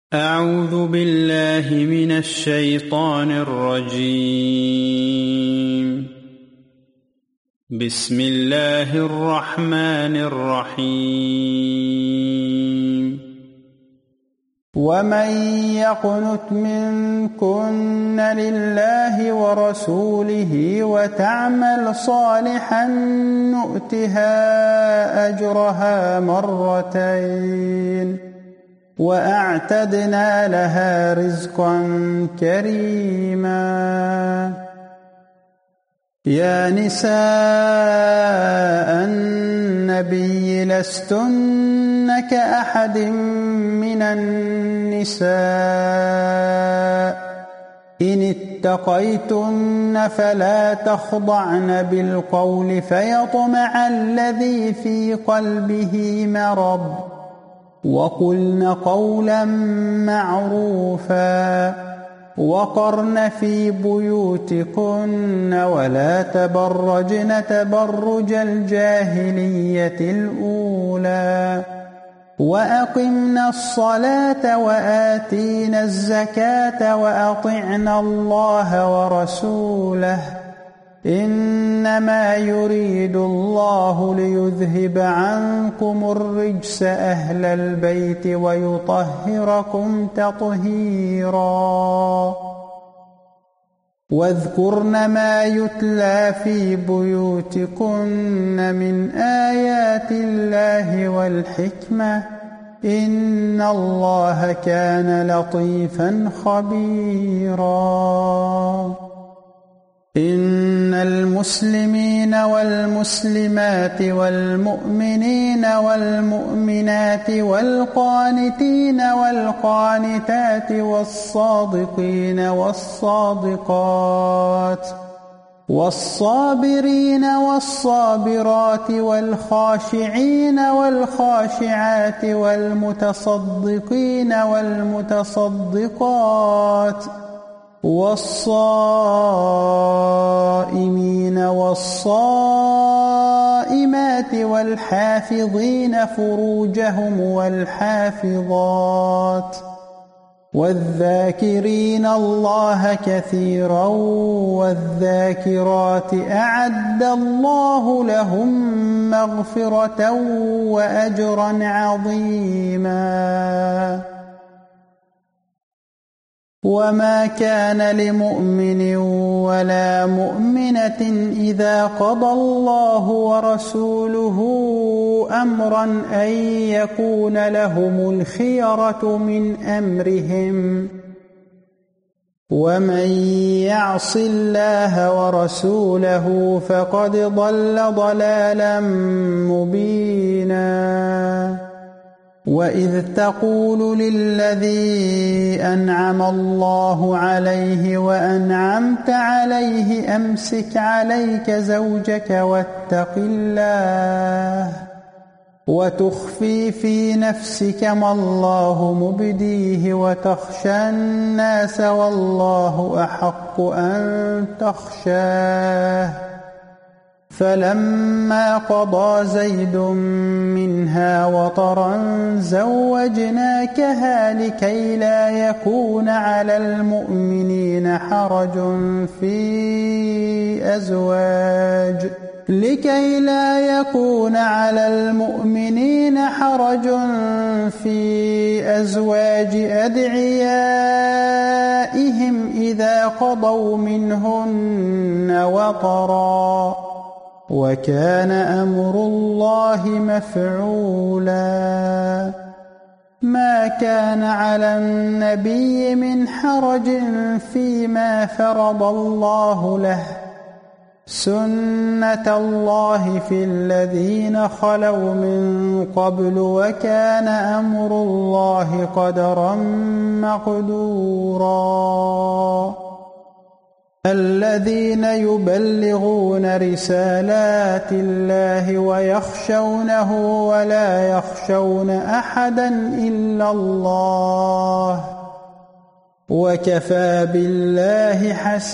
أعوذ بالله من الشيطان الرجيم. بسم الله الرحمن الرحيم. ومن يقنت منكن لله ورسوله وتعمل صالحا نؤتها أجرها مرتين وأعتدنا لها رزقا كريما. يا نساء النبي لستن كأحد من النساء إن اتقيتن فلا تخضعن بالقول فيطمع الذي في قلبه مرض وقلن قولا معروفا وقرن في بيوتكن ولا تبرجن تبرج الجاهلية الأولى وأقمنا الصلاة وآتينا الزكاة وأطعنا الله ورسوله إنما يريد الله ليذهب عنكم الرجس أهل البيت ويطهركم تطهيرا. واذكرن ما يتلى في بيوتكن من آيات الله والحكمة إن الله كان لطيفا خبيرا. إن المسلمين والمسلمات والمؤمنين والمؤمنات والقانتين والقانتات والصادقين والصادقات والصابرين والصابرات والخاشعين والخاشعات والمتصدقين والمتصدقات والصائمين والصائمات والحافظين فروجهم والحافظات والذاكرين الله كثيرا والذاكرات أعد الله لهم مغفرة وأجرا عظيما. وما كان لمؤمن ولا مؤمنة إذا قضى الله ورسوله أمرا أن يكون لهم الخيرة من أمرهم ومن يعص الله ورسوله فقد ضل ضلالا مبينا. وإذ تقول للذي أنعم الله عليه وأنعمت عليه أمسك عليك زوجك واتق الله وتخفي في نفسك ما الله مبديه وتخشى الناس والله أحق أن تخشاه. فلما قضى زيد منها وطرا زوجناكها لكي لا يكون على المؤمنين حرج في أزواج أدعيائهم إذا قضوا منهن وطرا وكان أمر الله مفعولا. ما كان على النبي من حرج فيما فرض الله له سنة الله في الذين خلوا من قبل وكان أمر الله قدرا مقدورا. الذين يبلغون رسالات الله ويخشونه ولا يخشون أحدا إلا الله وكفى بالله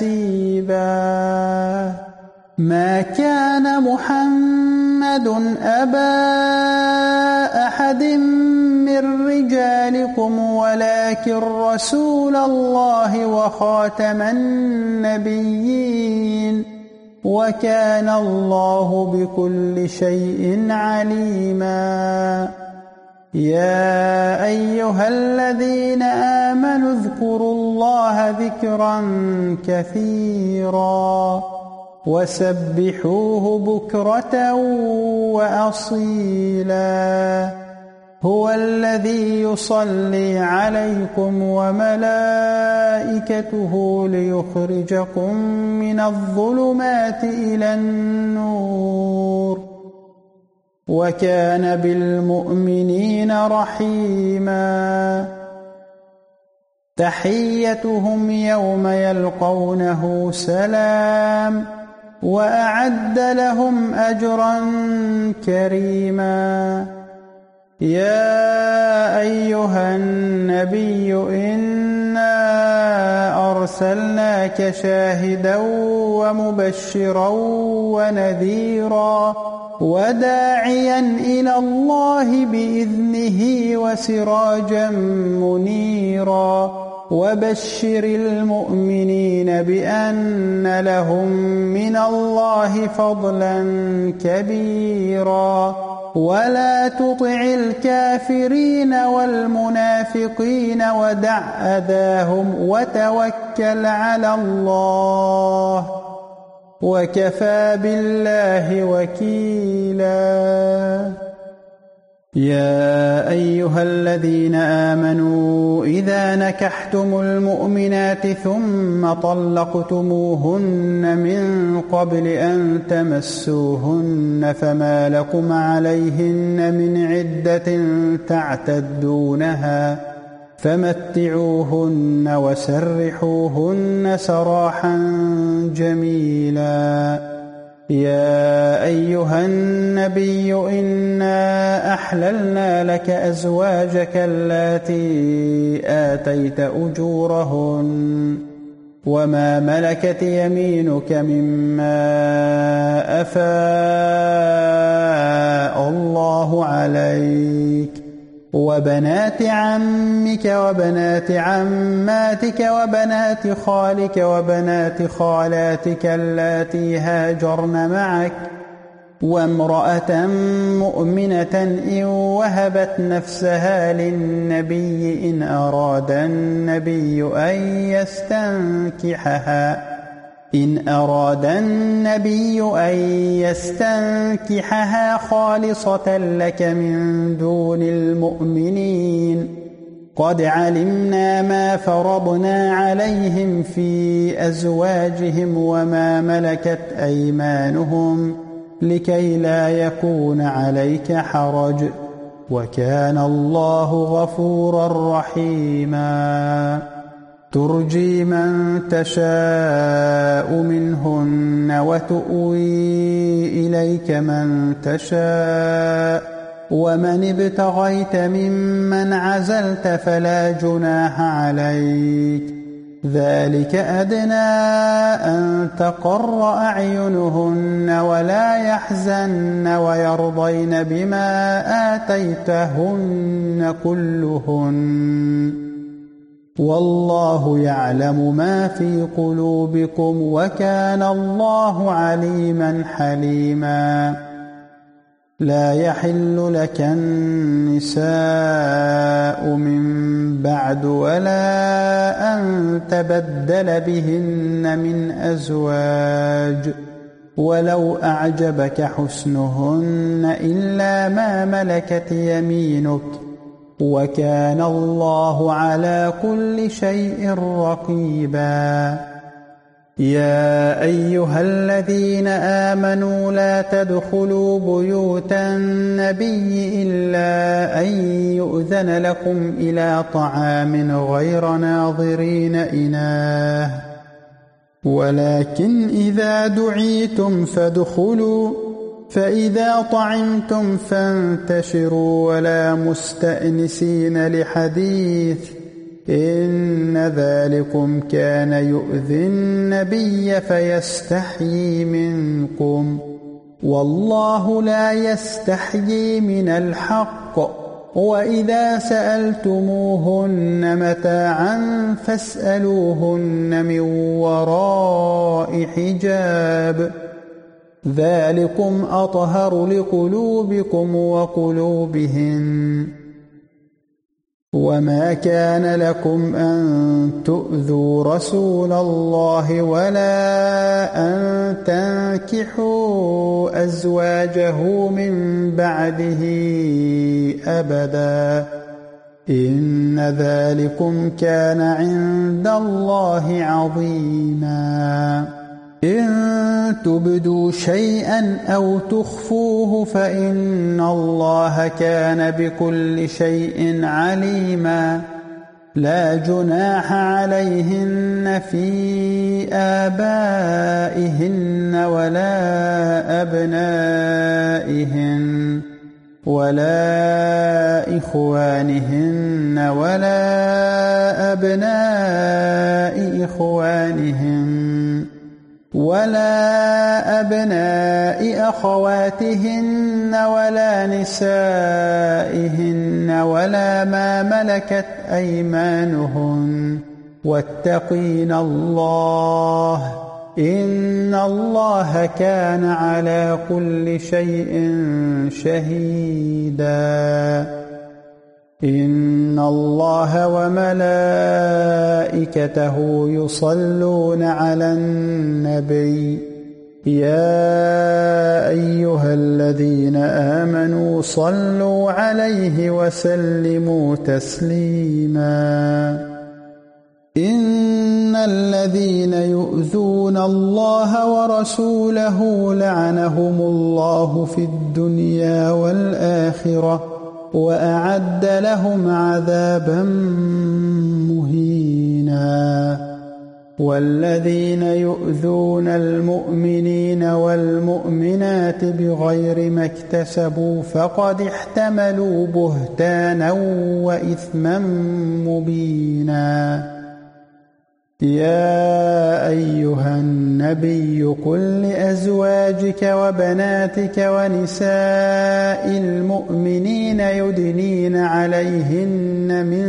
حسيبا. ما كان محمد أبا أحد من رجالكم رجالكم ولكن رسول الله وخاتم النبيين وكان الله بكل شيء عليما يا أيها الذين آمنوا اذكروا الله ذكرا كثيرا وسبحوه بكرة وأصيلا هو الذي يصلي عليكم وملائكته ليخرجكم من الظلمات إلى النور وكان بالمؤمنين رحيما تحيتهم يوم يلقونه سلام وأعد لهم أجرا كريما يا أيها النبي إنا أرسلناك شاهدا ومبشرا ونذيرا وداعيا إلى الله بإذنه وسراجا منيرا وبشر المؤمنين بأن لهم من الله فضلا كبيرا ولا تطع الكافرين والمنافقين ودع أذاهم وتوكل على الله وكفى بالله وكيلا يا أيها الذين آمنوا إذا نكحتم المؤمنات ثم طلقتموهن من قبل أن تمسوهن فما لكم عليهن من عدة تعتدونها فمتعوهن وسرحوهن سراحا جميلا يا أيها النبي إنا أحللنا لك أزواجك اللاتي آتيت أجورهن وما ملكت يمينك مما أفاء الله عليك وبنات عمك وبنات عماتك وبنات خالك وبنات خالاتك اللاتي هاجرن معك وامرأة مؤمنة إن وهبت نفسها للنبي إن أراد النبي أن يستنكحها خالصة لك من دون المؤمنين قد علمنا ما فرضنا عليهم في أزواجهم وما ملكت أيمانهم لكي لا يكون عليك حرج وكان الله غفورا رحيما ترجي من تشاء منهن وتؤوي إليك من تشاء ومن ابتغيت ممن عزلت فلا جناح عليك ذلك أدنى أن تقر أعينهن ولا يحزن ويرضين بما آتيتهن كلهن والله يعلم ما في قلوبكم وكان الله عليما حليما لا يحل لك النساء من بعد ولا أن تبدل بهن من أزواج ولو أعجبك حسنهن إلا ما ملكت يمينك وكان الله على كل شيء رقيبا يا أيها الذين آمنوا لا تدخلوا بيوت النبي إلا أن يؤذن لكم إلى طعام غير ناظرين إناه ولكن إذا دعيتم فادخلوا فإذا طعمتم فانتشروا ولا مستأنسين لحديث إن ذلكم كان يؤذي النبي فيستحيي منكم والله لا يستحيي من الحق وإذا سألتموهن متاعا فاسألوهن من وراء حجاب ذلكم أطهر لقلوبكم وقلوبهن وما كان لكم أن تؤذوا رسول الله ولا أن تنكحوا أزواجه من بعده أبدا إن ذلكم كان عند الله عظيما إن تبدوا شيئا أو تخفوه فإن الله كان بكل شيء عليما لا جناح عليهن في آبائهن ولا أبنائهن ولا إخوانهن ولا أبناء إخوانهن ولا أبناء أخواتهن ولا نسائهن ولا ما ملكت أيمانهن واتقين الله إن الله كان على كل شيء شهيدا إن الله وملائكته يصلون على النبي يا أيها الذين آمنوا صلوا عليه وسلموا تسليما إن الذين يؤذون الله ورسوله لعنهم الله في الدنيا والآخرة وأعد لهم عذابا مهينا والذين يؤذون المؤمنين والمؤمنات بغير ما اكتسبوا فقد احتملوا بهتانا وإثما مبينا يا أيها النبي قل لأزواجك وبناتك ونساء المؤمنين يدنين عليهن من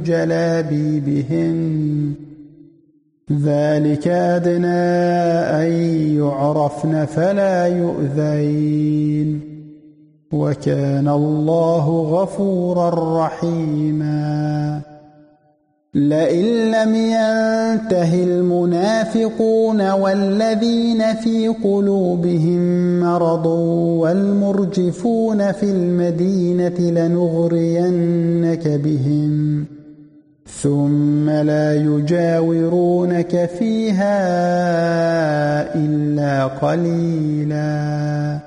جلابيبهن ذلك أدنى أن يعرفن فلا يؤذين وكان الله غفورا رحيما لئن لم ينته المنافقون والذين في قلوبهم مرض والمرجفون في المدينة لنغرينك بهم ثم لا يجاورونك فيها إلا قليلا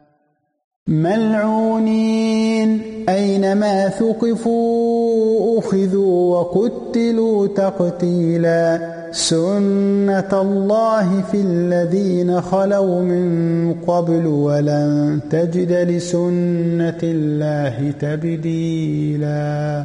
ملعونين أينما ثقفوا أخذوا وقتلوا تقتيلا سنة الله في الذين خلوا من قبل ولن تجد لسنة الله تبديلا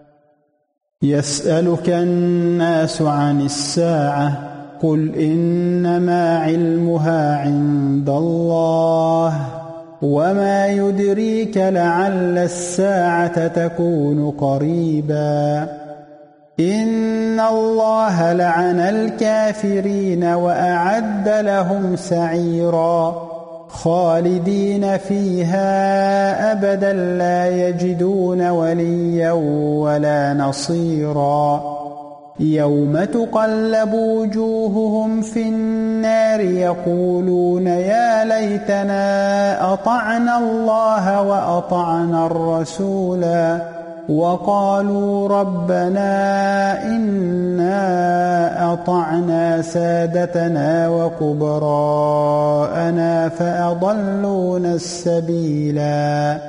يسألك الناس عن الساعة قل إنما علمها عند الله وما يدريك لعل الساعة تكون قريبا إن الله لعن الكافرين وأعد لهم سعيرا خالدين فيها أبدا لا يجدون وليا ولا نصيرا يوم تقلب وجوههم في النار يقولون يا ليتنا أطعنا الله وأطعنا الرسولا وقالوا ربنا إنا أطعنا سادتنا وكبراءنا فأضلونا السبيلا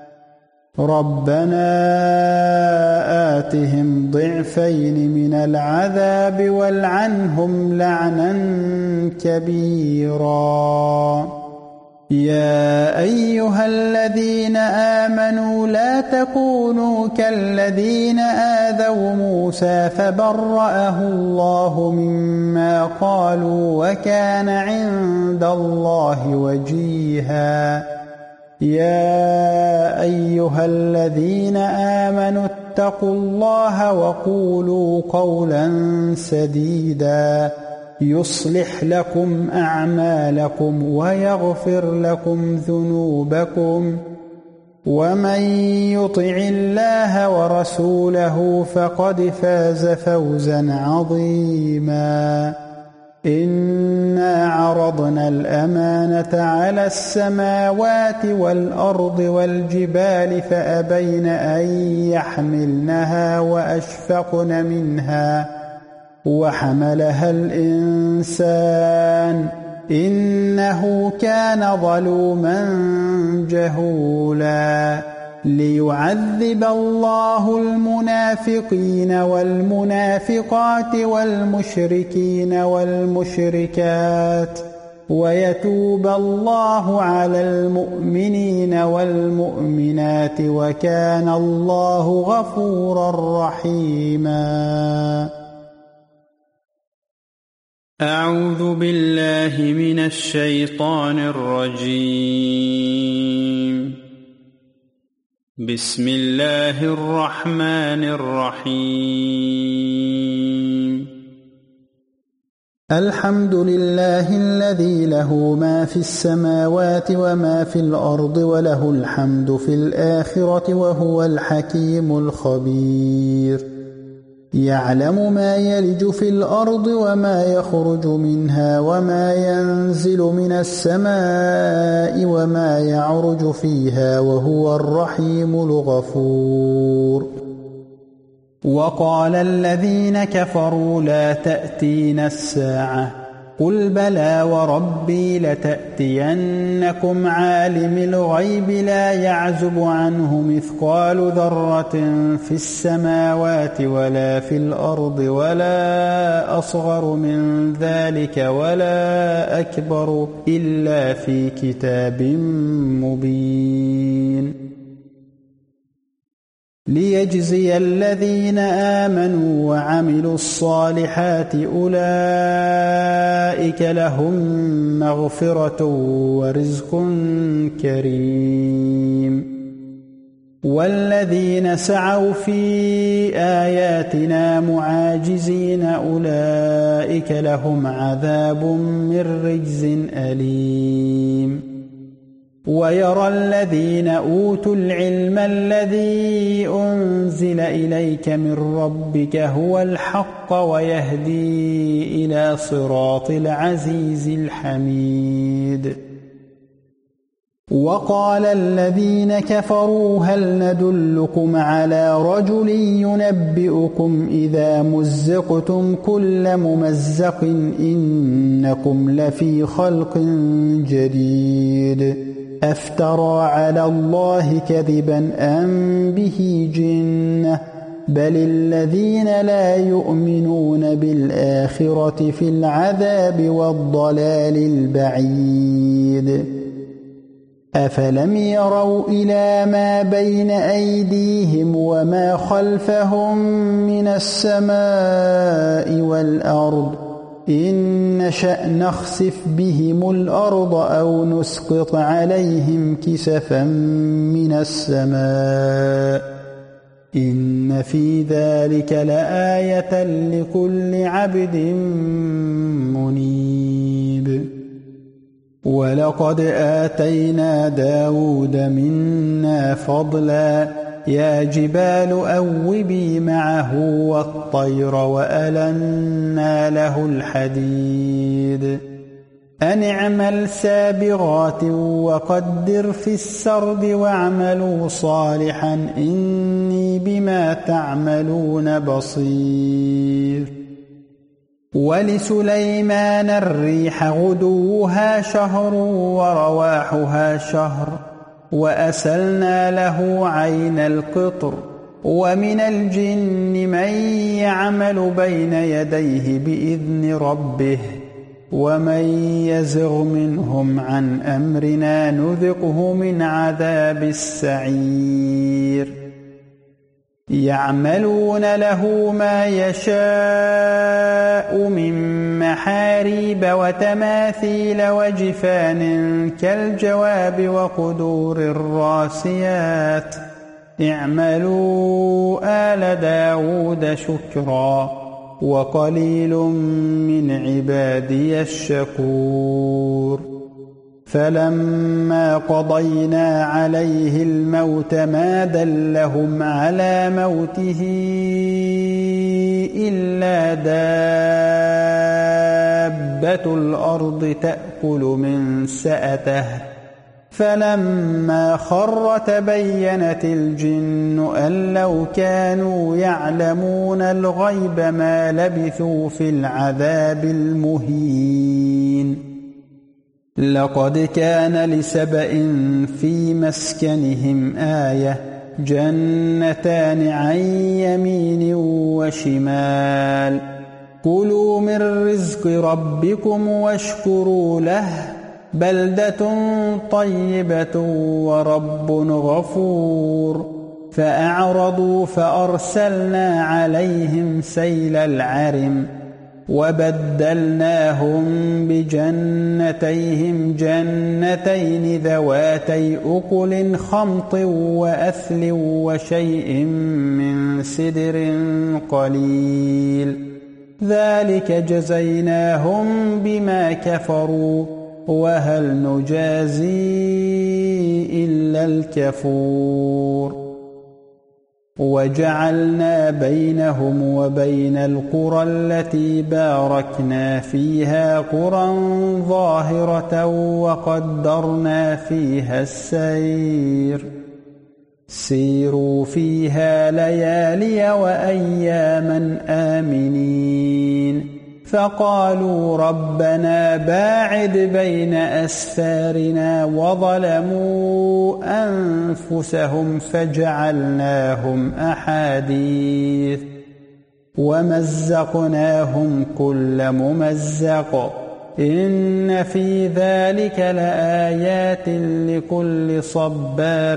ربنا آتهم ضعفين من العذاب والعنهم لعنا كبيرا يا أيها الذين آمنوا لا تكونوا كالذين آذوا موسى فبرأه الله مما قالوا وكان عند الله وجيها يا أيها الذين آمنوا اتقوا الله وقولوا قولا سديدا يصلح لكم أعمالكم ويغفر لكم ذنوبكم ومن يطع الله ورسوله فقد فاز فوزا عظيما إنا عرضنا الأمانة على السماوات والأرض والجبال فأبين أن يحملنها وأشفقن منها وحملها الإنسان إنه كان ظلوما جهولا ليعذب الله المنافقين والمنافقات والمشركين والمشركات ويتوب الله على المؤمنين والمؤمنات وكان الله غفورا رحيما. أعوذ بالله من الشيطان الرجيم. بسم الله الرحمن الرحيم. الحمد لله الذي له ما في السماوات وما في الأرض وله الحمد في الآخرة وهو الحكيم الخبير. يعلم ما يلج في الأرض وما يخرج منها وما ينزل من السماء وما يعرج فيها وهو الرحيم الغفور. وقال الذين كفروا لا تأتينا الساعة قل بلى وربي لتأتينكم عالم الغيب لا يعزب عنه مثقال ذرة في السماوات ولا في الأرض ولا أصغر من ذلك ولا أكبر إلا في كتاب مبين ليجزي الذين آمنوا وعملوا الصالحات أولئك لهم مغفرة ورزق كريم. والذين سعوا في آياتنا معاجزين أولئك لهم عذاب من رجز أليم. ويرى الذين أوتوا العلم الذي أنزل إليك من ربك هو الحق ويهدي إلى صراط العزيز الحميد. وقال الذين كفروا هل ندلكم على رجل ينبئكم إذا مزقتم كل ممزق إنكم لفي خلق جديد أفترى على الله كذبا أم به جنة بل الذين لا يؤمنون بالآخرة في العذاب والضلال البعيد. أفلم يروا إلى ما بين أيديهم وما خلفهم من السماء والأرض إن نشأ نخسف بهم الأرض أو نسقط عليهم كسفا من السماء إن في ذلك لآية لكل عبد منيب. ولقد آتينا داود منا فضلا يا جبال أوبي معه والطير وألنا له الحديد أن اعمل سابغات وقدر في السرد واعملوا صالحا إني بما تعملون بصير. ولسليمان الريح غدوها شهر ورواحها شهر وأسلنا له عين القطر ومن الجن من يعمل بين يديه بإذن ربه ومن يزغ منهم عن أمرنا نذقه من عذاب السعير. يعملون له ما يشاء من محاريب وتماثيل وجفان كالجواب وقدور الراسيات اعملوا آل داود شكرا وقليل من عبادي الشكور فلما قضينا عليه الموت ما دلهم على موته إلا دابة الأرض تأكل من سأته فلما خر تبينت الجن أن لو كانوا يعلمون الغيب ما لبثوا في العذاب المهين لقد كان لسبإ في مسكنهم آية جنتان عن يمين وشمال كلوا من رزق ربكم واشكروا له بلدة طيبة ورب غفور فأعرضوا فأرسلنا عليهم سيل العرم وبدلناهم بجنتيهم جنتين ذواتي أكل خمط وأثل وشيء من سدر قليل ذلك جزيناهم بما كفروا وهل نجازي إلا الكفور وجعلنا بينهم وبين القرى التي باركنا فيها قرى ظاهرة وقدرنا فيها السير سيروا فيها ليالي وأياما آمنين فقالوا ربنا باعد بين أسفارنا وظلموا أنفسهم فجعلناهم أحاديث ومزقناهم كل ممزق إن في ذلك لآيات لكل صبار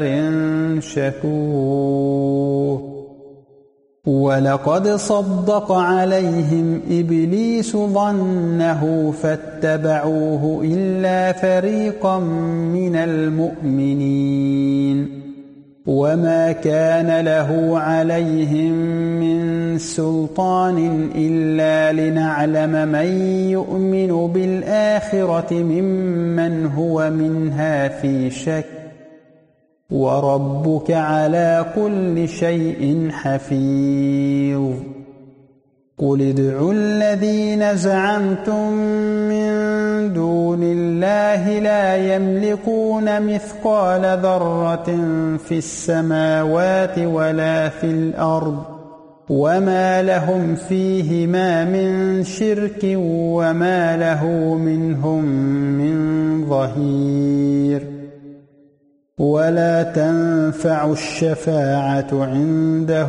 شكور ولقد صدق عليهم إبليس ظنه فاتبعوه إلا فريقا من المؤمنين وما كان له عليهم من سلطان إلا لنعلم من يؤمن بالآخرة ممن هو منها في شك وربك على كل شيء حفيظ قل ادعوا الذين زعمتم من دون الله لا يملكون مثقال ذرة في السماوات ولا في الأرض وما لهم فيهما من شرك وما له منهم من ظهير ولا تنفع الشفاعة عنده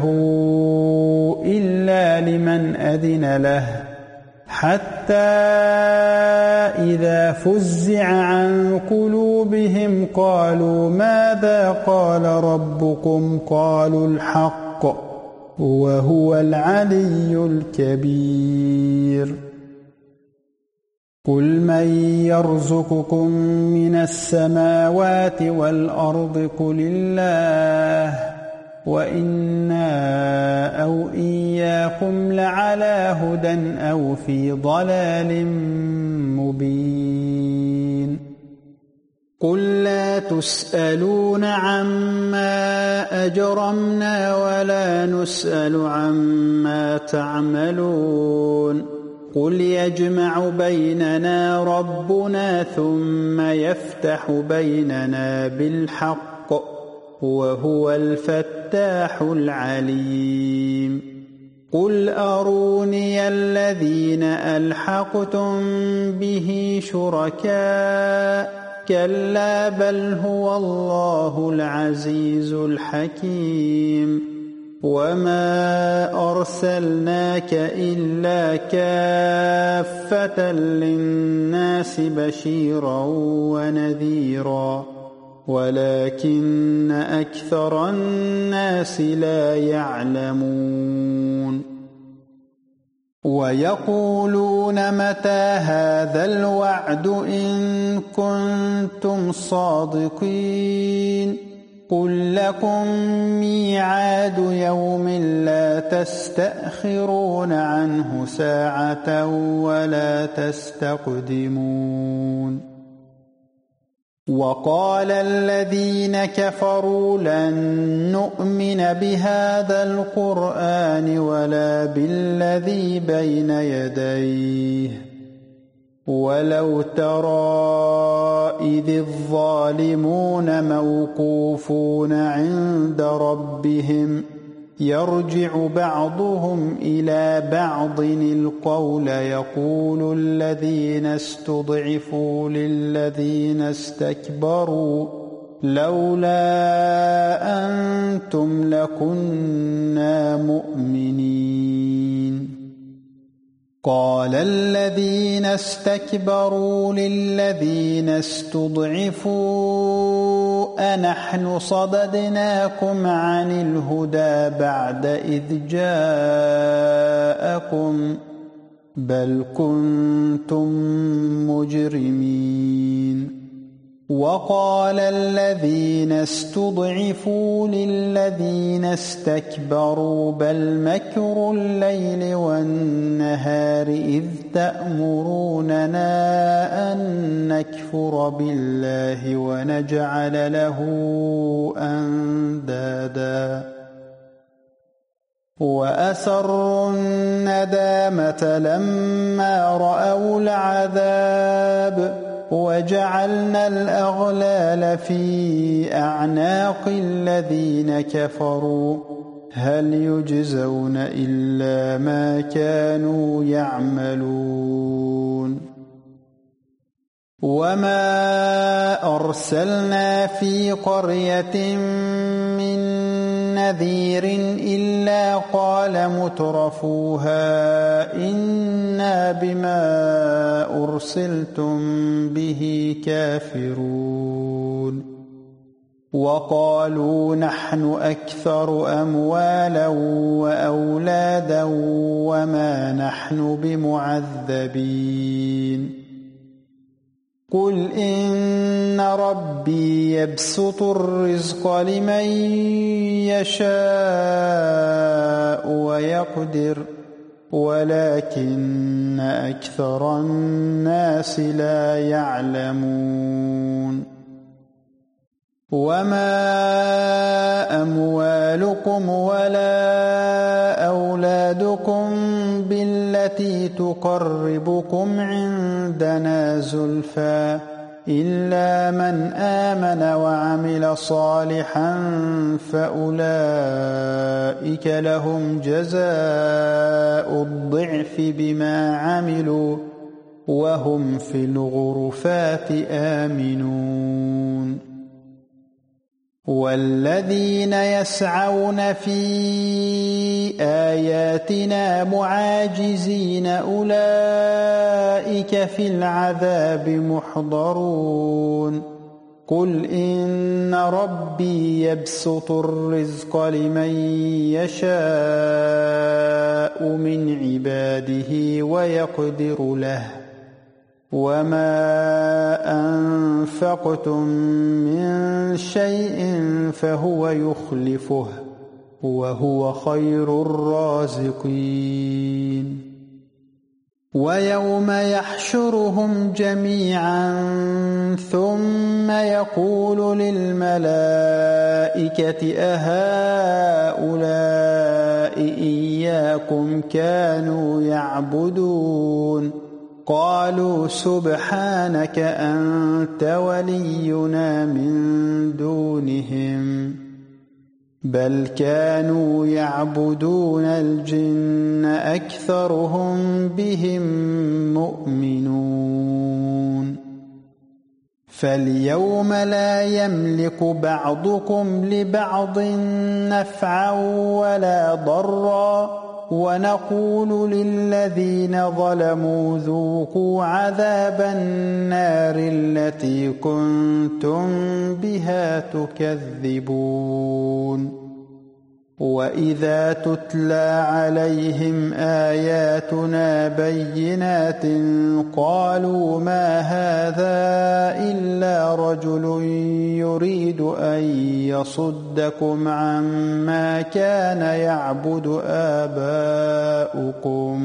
إلا لمن أذن له حتى إذا فزع عن قلوبهم قالوا ماذا قال ربكم قالوا الحق وهو العلي الكبير قل من يرزقكم من السماوات والأرض قل الله وإنا أو إياكم لعلى هدى أو في ضلال مبين قل لا تسألون عما أجرمنا ولا نسأل عما تعملون قل يجمع بيننا ربنا ثم يفتح بيننا بالحق وهو الفتاح العليم قل أروني الذين ألحقتم به شركاء كلا بل هو الله العزيز الحكيم وما أرسلناك إلا كافة للناس بشيرا ونذيرا ولكن أكثر الناس لا يعلمون ويقولون متى هذا الوعد إن كنتم صادقين قل لكم ميعاد يوم لا تستأخرون عنه ساعة ولا تستقدمون وقال الذين كفروا لن نؤمن بهذا القرآن ولا بالذي بين يديه ولو ترى إذ الظالمون موقوفون عند ربهم يرجع بعضهم إلى بعض القول يقول الذين استضعفوا للذين استكبروا لولا أنتم لكنا مؤمنين قال الذين استكبروا للذين استضعفوا أنحن صددناكم عن الهدى بعد إذ جاءكم بل كنتم مجرمين وقال الذين استضعفوا للذين استكبروا بل مكر الليل والنهار إذ تأمروننا أن نكفر بالله ونجعل له أندادا وأسروا الندامة لما رأوا العذاب وجعلنا الأغلال في أعناق الذين كفروا هل يجزون إلا ما كانوا يعملون وما أرسلنا في قرية من نذير إلا قال مترفوها إنا بما أرسلتم به كافرون وقالوا نحن أكثر أموالا وأولادا وما نحن بمعذبين قل إن ربي يبسط الرزق لمن يشاء ويقدر ولكن أكثر الناس لا يعلمون وما أموالكم ولا أولادكم بالتي تقربكم عندنا زلفى إلا من آمن وعمل صالحا فأولئك لهم جزاء الضعف بما عملوا وهم في الغرفات آمنون والذين يسعون في آياتنا معاجزين أولئك في العذاب محضرون قل إن ربي يبسط الرزق لمن يشاء من عباده ويقدر له وما أنفقتم من شيء فهو يخلفه وهو خير الرازقين ويوم يحشرهم جميعا ثم يقول للملائكة أهؤلاء إياكم كانوا يعبدون قالوا سبحانك أنت ولينا من دونهم بل كانوا يعبدون الجن أكثرهم بهم مؤمنون فاليوم لا يملك بعضكم لبعض نفعا ولا ضرا ونقول للذين ظلموا ذوقوا عذاب النار التي كنتم بها تكذبون وإذا تتلى عليهم آياتنا بينات قالوا ما هذا إلا رجل يريد أن يصدكم عما كان يعبد آباؤكم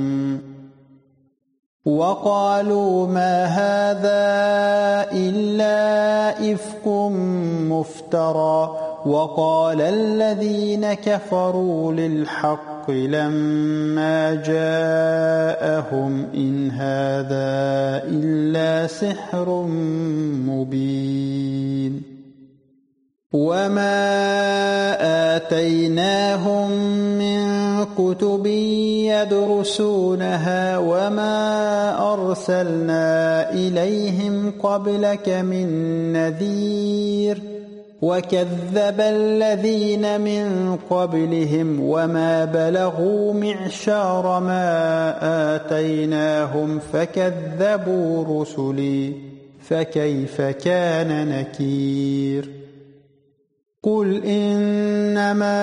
وقالوا ما هذا إلا إفك مفترى وقال الذين كفروا للحق لما جاءهم إن هذا إلا سحر مبين وما آتيناهم من كتب يدرسونها وما أرسلنا إليهم قبلك من نذير وكذب الذين من قبلهم وما بلغوا معشار ما آتيناهم فكذبوا رسلي فكيف كان نكير قل إنما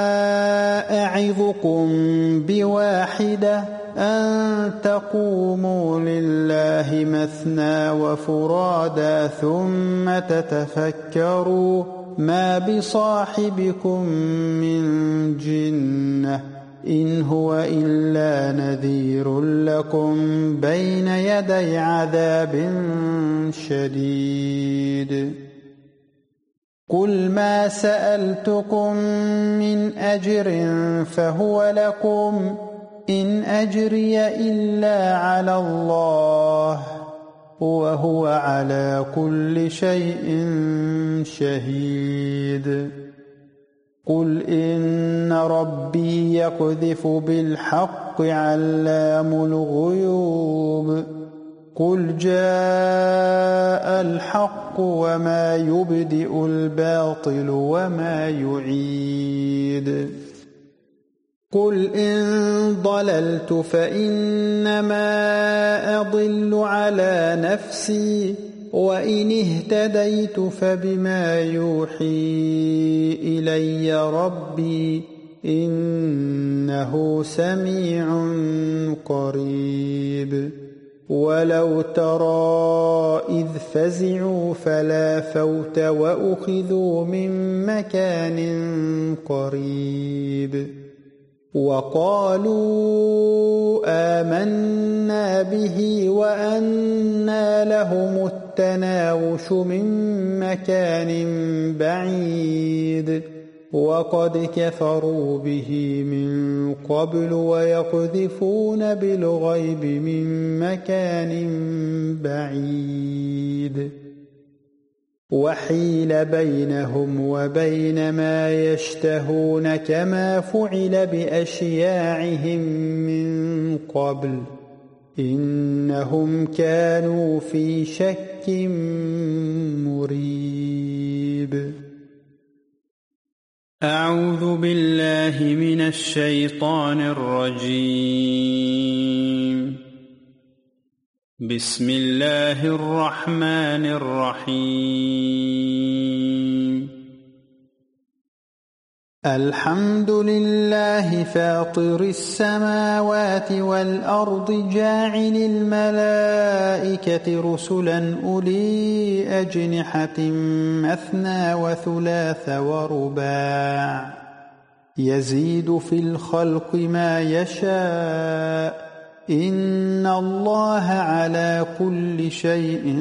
أعظكم بواحدة أن تقوموا لله مثنى وفرادا ثم تتفكروا ما بصاحبكم من جنة إن هو إلا نذير لكم بين يدي عذاب شديد قل ما سألتكم من أجر فهو لكم إن أجري إلا على الله وهو على كل شيء شهيد قل إن ربي يقذف بالحق علام الغيوب قل جاء الحق وما يبدئ الباطل وما يعيد قل إن ضللت فإنما أضل على نفسي وإن اهتديت فبما يوحي إلي ربي إنه سميع قريب ولو ترى إذ فزعوا فلا فوت وأخذوا من مكان قريب وقالوا آمنا به وأنى لهم التناوش من مكان بعيد وقد كفروا به من قبل ويقذفون بالغيب من مكان بعيد وحيل بينهم وبين ما يشتهون كما فعل بأشياعهم من قبل إنهم كانوا في شك مريب أعوذ بالله من الشيطان الرجيم بسم الله الرحمن الرحيم الحمد لله فاطر السماوات والأرض جاعل الملائكة رسلا أولي أجنحة مثنى وثلاث ورباع يزيد في الخلق ما يشاء إن الله على كل شيء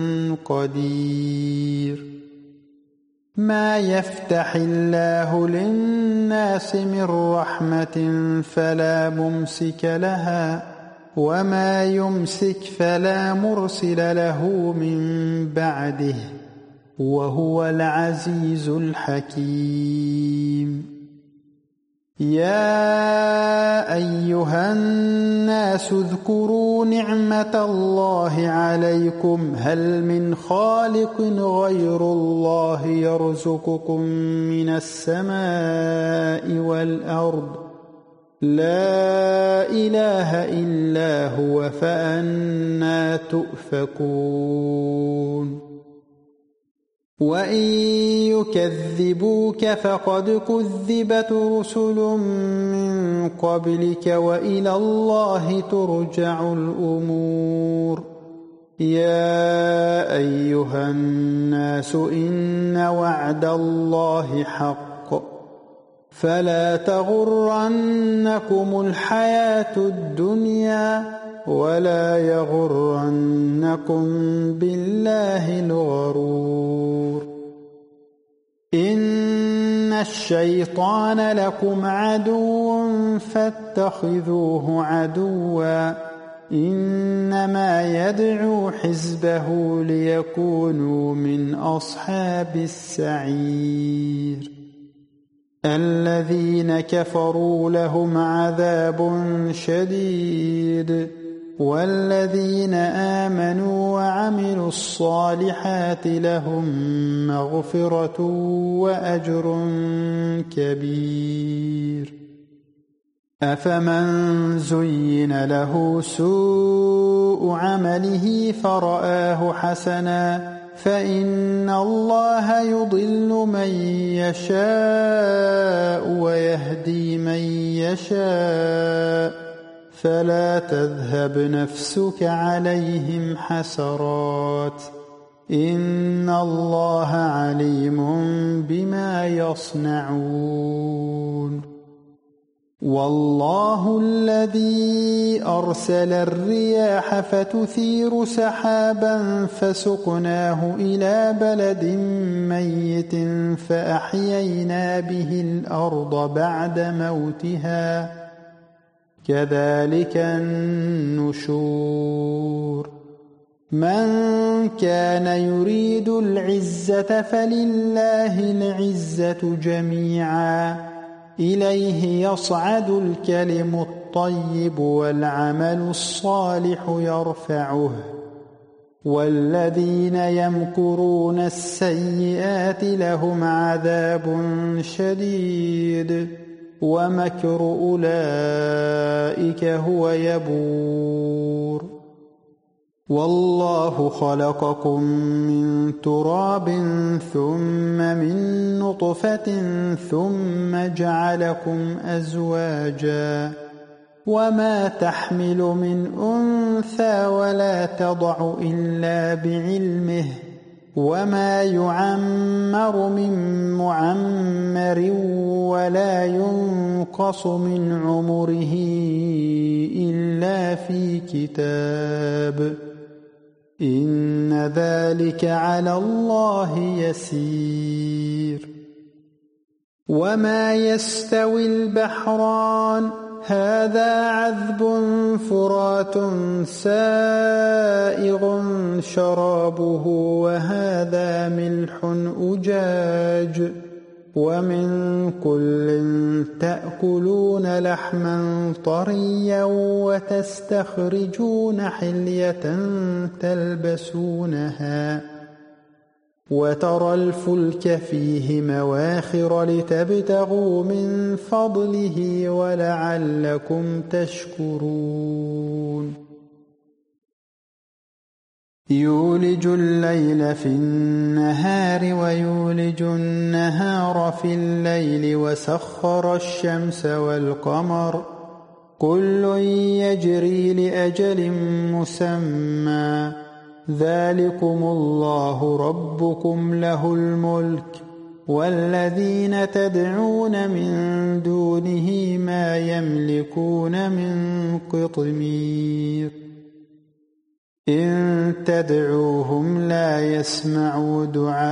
قدير ما يفتح الله للناس من رحمة فلا ممسك لها وما يمسك فلا مرسل له من بعده وهو العزيز الحكيم يا أيها الناس اذكروا نعمة الله عليكم هل من خالق غير الله يرزقكم من السماء والأرض لا إله إلا هو فأنى تؤفكون وإن يكذبوك فقد كذبت رسل من قبلك وإلى الله ترجع الأمور يا أيها الناس إن وعد الله حق فلا تغرنكم الحياة الدنيا ولا يغرنكم بالله الغرور إن الشيطان لكم عدو فاتخذوه عدوا إنما يدعو حزبه ليكونوا من أصحاب السعير الذين كفروا لهم عذاب شديد والذين آمنوا وعملوا الصالحات لهم مغفرة وأجر كبير أفمن زين له سوء عمله فرآه حسنا فإن الله يضل من يشاء ويهدي من يشاء فلا تذهب نفسك عليهم حسرات إن الله عليم بما يصنعون والله الذي أرسل الرياح فتثير سحابا فسقناه إلى بلد ميت فأحيينا به الأرض بعد موتها كذلك النشور من كان يريد العزة فلله العزة جميعا إليه يصعد الكلم الطيب والعمل الصالح يرفعه والذين يمكرون السيئات لهم عذاب شديد ومكر أولئك هو يبور والله خلقكم من تراب ثم من نطفة ثم جعلكم أزواجا وما تحمل من أنثى ولا تضع إلا بعلمه وما يعمر من معمر ولا ينقص من عمره إلا في كتاب إن ذلك على الله يسير وما يستوي البحران هذا عذب فرات سائغ شرابه وهذا ملح أجاج ومن كل تأكلون لحما طريا وتستخرجون حلية تلبسونها وترى الفلك فيه مواخر لتبتغوا من فضله ولعلكم تشكرون يولج الليل في النهار ويولج النهار في الليل وسخر الشمس والقمر كل يجري لأجل مسمى ذلكم الله ربكم له الملك والذين تدعون من دونه ما يملكون من قطمير إن تدعوهم لا يسمعوا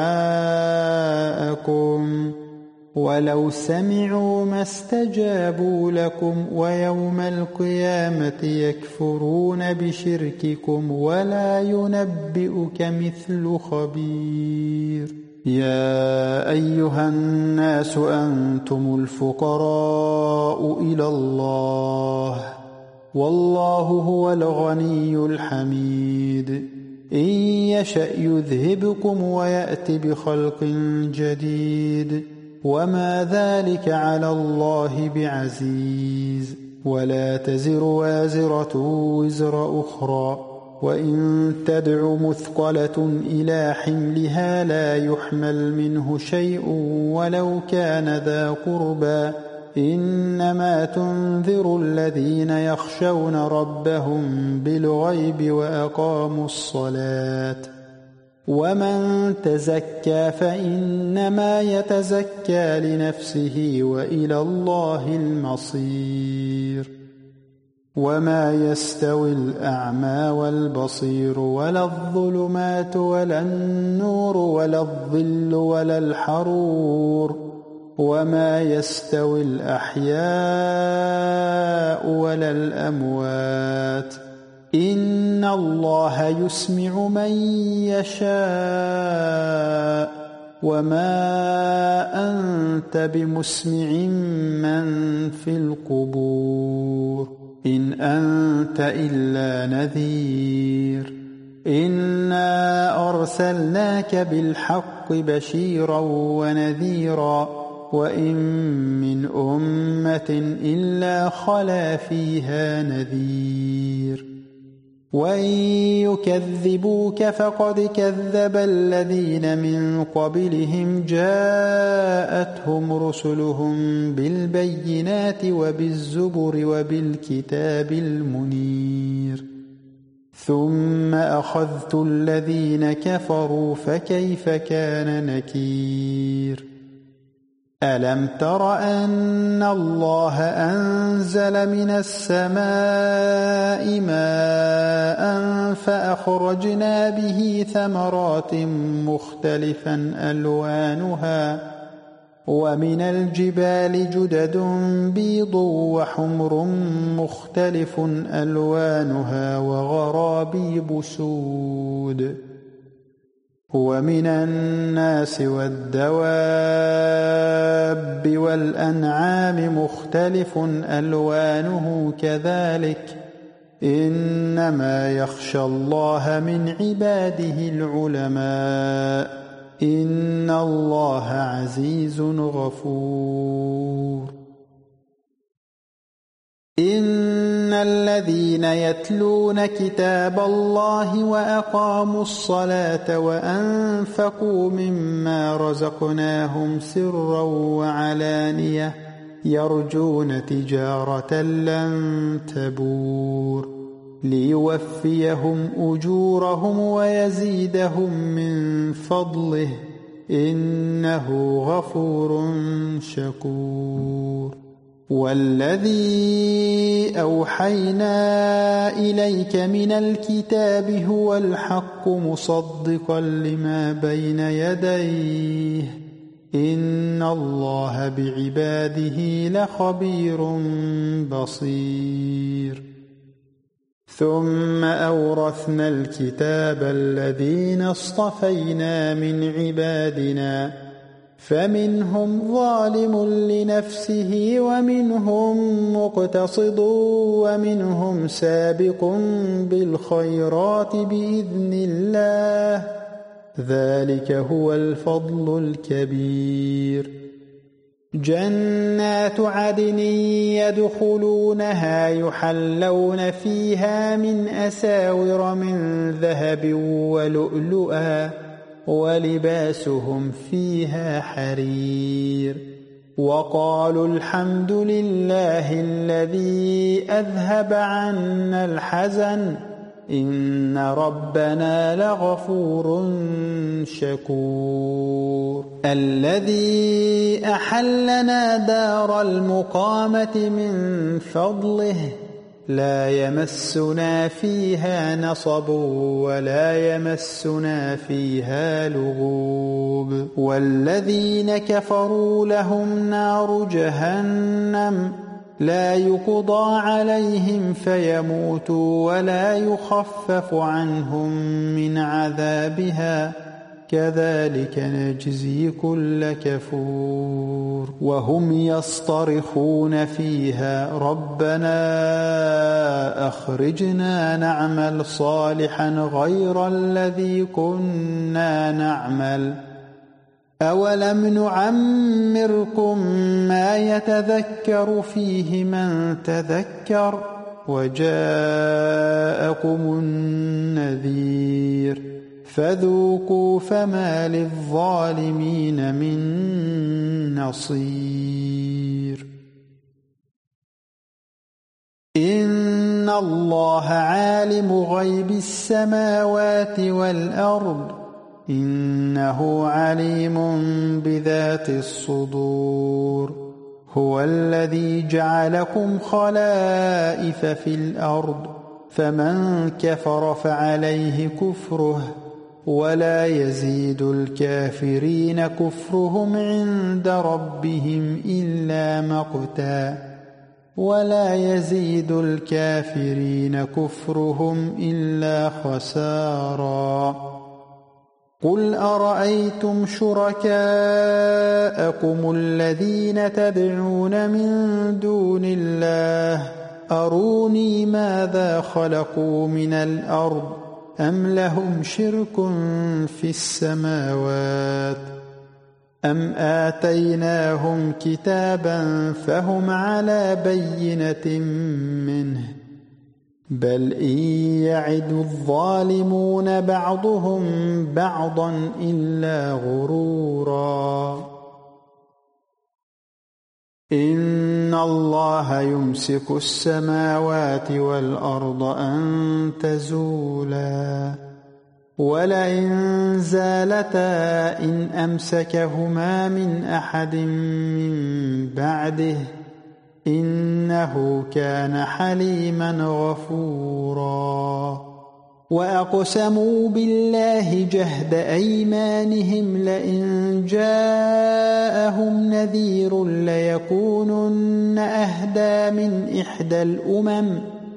دعاءكم ولو سمعوا ما استجابوا لكم ويوم القيامة يكفرون بشرككم ولا ينبئك مثل خبير يا أيها الناس أنتم الفقراء إلى الله والله هو الغني الحميد إن يشأ يذهبكم ويأت بخلق جديد وما ذلك على الله بعزيز ولا تزر وازرة وزر أخرى وإن تدع مثقلة إلى حملها لا يحمل منه شيء ولو كان ذا قربى إنما تنذر الذين يخشون ربهم بالغيب وأقاموا الصلاة ومن تزكى فإنما يتزكى لنفسه وإلى الله المصير وما يستوي الأعمى والبصير ولا الظلمات ولا النور ولا الظل ولا الحرور وما يستوي الأحياء ولا الأموات إن الله يسمع من يشاء وما أنت بمسمع من في القبور إن أنت إلا نذير إنا أرسلناك بالحق بشيرا ونذيرا وإن من أمة إلا خلا فيها نذير وإن يكذبوك فقد كذب الذين من قبلهم جاءتهم رسلهم بالبينات وبالزبر وبالكتاب المنير ثم أخذت الذين كفروا فكيف كان نكير ألم تر أن الله أنزل من السماء ماء فأخرجنا به ثمرات مختلفا ألوانها ومن الجبال جدد بيض وحمر مختلف ألوانها وغرابيب سود ومن الناس والدواب والأنعام مختلف ألوانه كذلك إنما يخشى الله من عباده العلماء إن الله عزيز غفور إن الذين يتلون كتاب الله وأقاموا الصلاة وأنفقوا مما رزقناهم سرا وعلانية يرجون تجارة لن تبور ليوفيهم أجورهم ويزيدهم من فضله إنه غفور شكور والذي أوحينا إليك من الكتاب هو الحق مصدقا لما بين يديه إن الله بعباده لخبير بصير ثم أورثنا الكتاب الذين اصطفينا من عبادنا فمنهم ظالم لنفسه ومنهم مقتصد ومنهم سابق بالخيرات بإذن الله ذلك هو الفضل الكبير جنات عدن يدخلونها يحلون فيها من أساور من ذهب ولؤلؤا ولباسهم فيها حرير وقالوا الحمد لله الذي أذهب عنا الحزن إن ربنا لغفور شكور الذي أحلنا دار المقامة من فضله لا يمسنا فيها نصب ولا يمسنا فيها لغوب والذين كفروا لهم نار جهنم لا يقضى عليهم فيموتوا ولا يخفف عنهم من عذابها كذلك نجزي كل كفور وهم يصطرخون فيها ربنا أخرجنا نعمل صالحا غير الذي كنا نعمل أولم نعمركم ما يتذكر فيه من تذكر وجاءكم النذير فذوقوا فما للظالمين من نصير إن الله عالم غيب السماوات والأرض إنه عليم بذات الصدور هو الذي جعلكم خلائف في الأرض فمن كفر فعليه كفره ولا يزيد الكافرين كفرهم عند ربهم إلا مقتا ولا يزيد الكافرين كفرهم إلا خسارا قل أرأيتم شركاءكم الذين تدعون من دون الله أروني ماذا خلقوا من الأرض أم لهم شرك في السماوات أم آتيناهم كتابا فهم على بينة منه بل إن يعد الظالمون بعضهم بعضا إلا غرورا إن الله يمسك السماوات والأرض أن تزولا ولئن زالتا إن أمسكهما من أحد من بعده إنه كان حليما غفورا وأقسموا بالله جهد أيمانهم لئن جاءهم نذير ليكونن أهدى من إحدى الأمم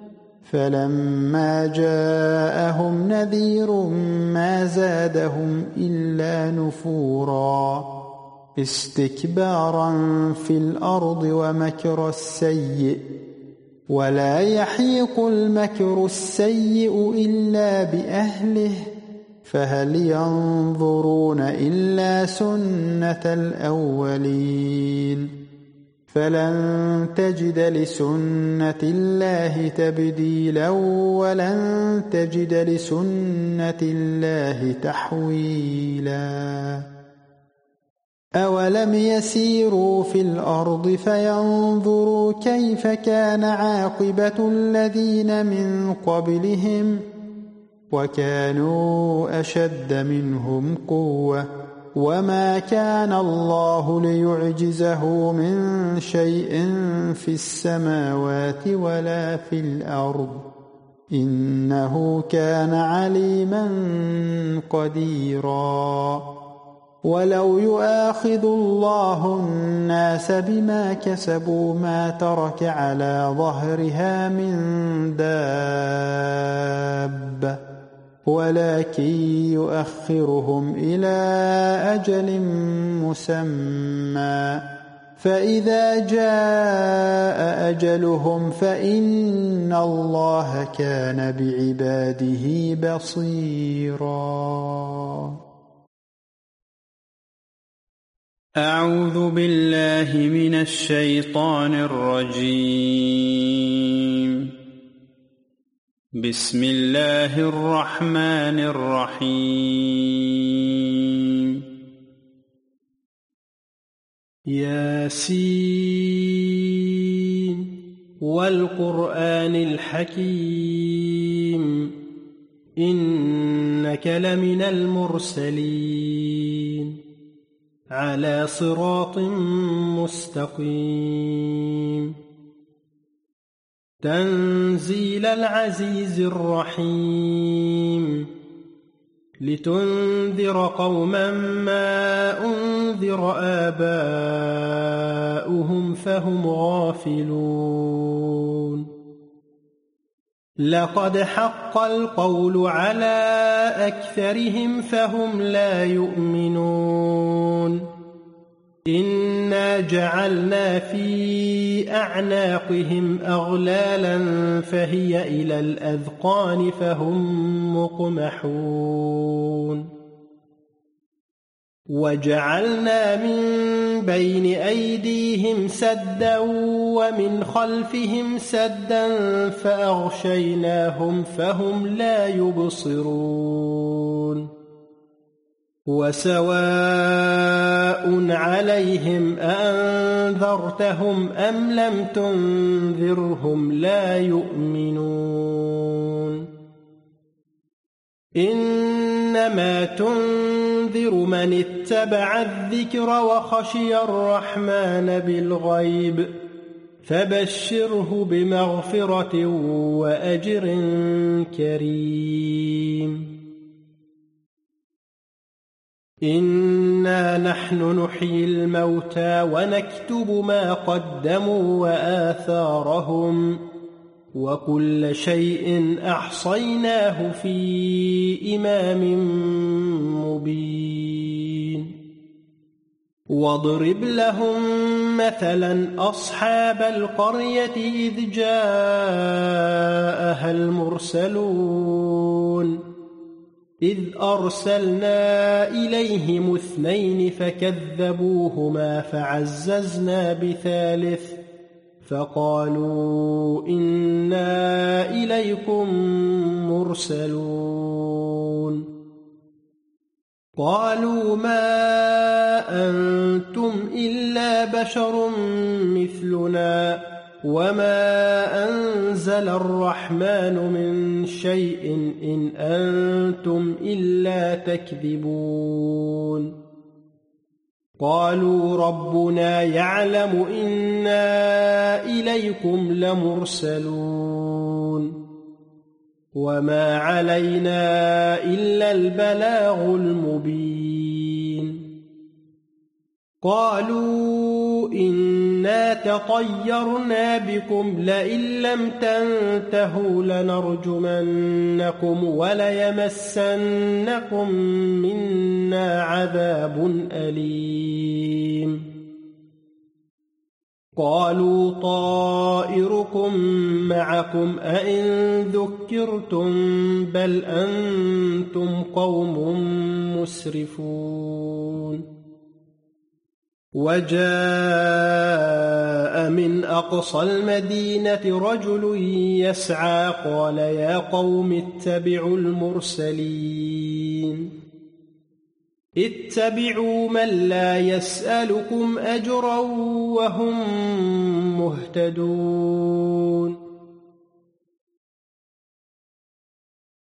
فلما جاءهم نذير ما زادهم إلا نفورا استكبارا في الأرض ومكر السيء ولا يحيق المكر السيء إلا بأهله فهل ينظرون إلا سنة الأولين فلن تجد لسنة الله تبديلا ولن تجد لسنة الله تحويلا أولم يسيروا في الأرض فينظروا كيف كان عاقبة الذين من قبلهم وكانوا أشد منهم قوة وما كان الله ليعجزه من شيء في السماوات ولا في الأرض إنه كان عليما قديرا ولو يؤاخذ الله الناس بما كسبوا ما ترك على ظهرها من دابة ولكن يؤخرهم إلى أجل مسمى فإذا جاء أجلهم فإن الله كان بعباده بصيرا أعوذ بالله من الشيطان الرجيم بسم الله الرحمن الرحيم ياسين والقرآن الحكيم إنك لمن المرسلين على صراط مستقيم تنزيل العزيز الرحيم لتنذر قوما ما أنذر آباؤهم فهم غافلون لقد حق القول على أكثرهم فهم لا يؤمنون إنا جعلنا في أعناقهم أغلالا فهي إلى الأذقان فهم مقمحون وجعلنا من بين أيديهم سدا ومن خلفهم سدا فأغشيناهم فهم لا يبصرون وسواء عليهم أأنذرتهم أم لم تنذرهم لا يؤمنون إنما تنذر من اتبع الذكر وخشي الرحمن بالغيب فبشره بمغفرة وأجر كريم إنا نحن نحيي الموتى ونكتب ما قدموا وآثارهم وكل شيء أحصيناه في إمام مبين واضرب لهم مثلا أصحاب القرية إذ جاءها المرسلون إذ أرسلنا إليهم 2 فكذبوهما فعززنا بثالث فقالوا إنا إليكم مرسلون قالوا ما أنتم إلا بشر مثلنا وما أنزل الرحمن من شيء إن أنتم إلا تكذبون قالوا ربنا يعلم إنا إليكم لمرسلون وما علينا إلا البلاغ المبين قالوا إنا تطيرنا بكم لئن لم تنتهوا لنرجمنكم وليمسنكم منا عذاب أليم قالوا طائركم معكم أئن ذكرتم بل أنتم قوم مسرفون وجاء من أقصى المدينة رجل يسعى قال يا قوم اتبعوا المرسلين اتبعوا من لا يسألكم أجرا وهم مهتدون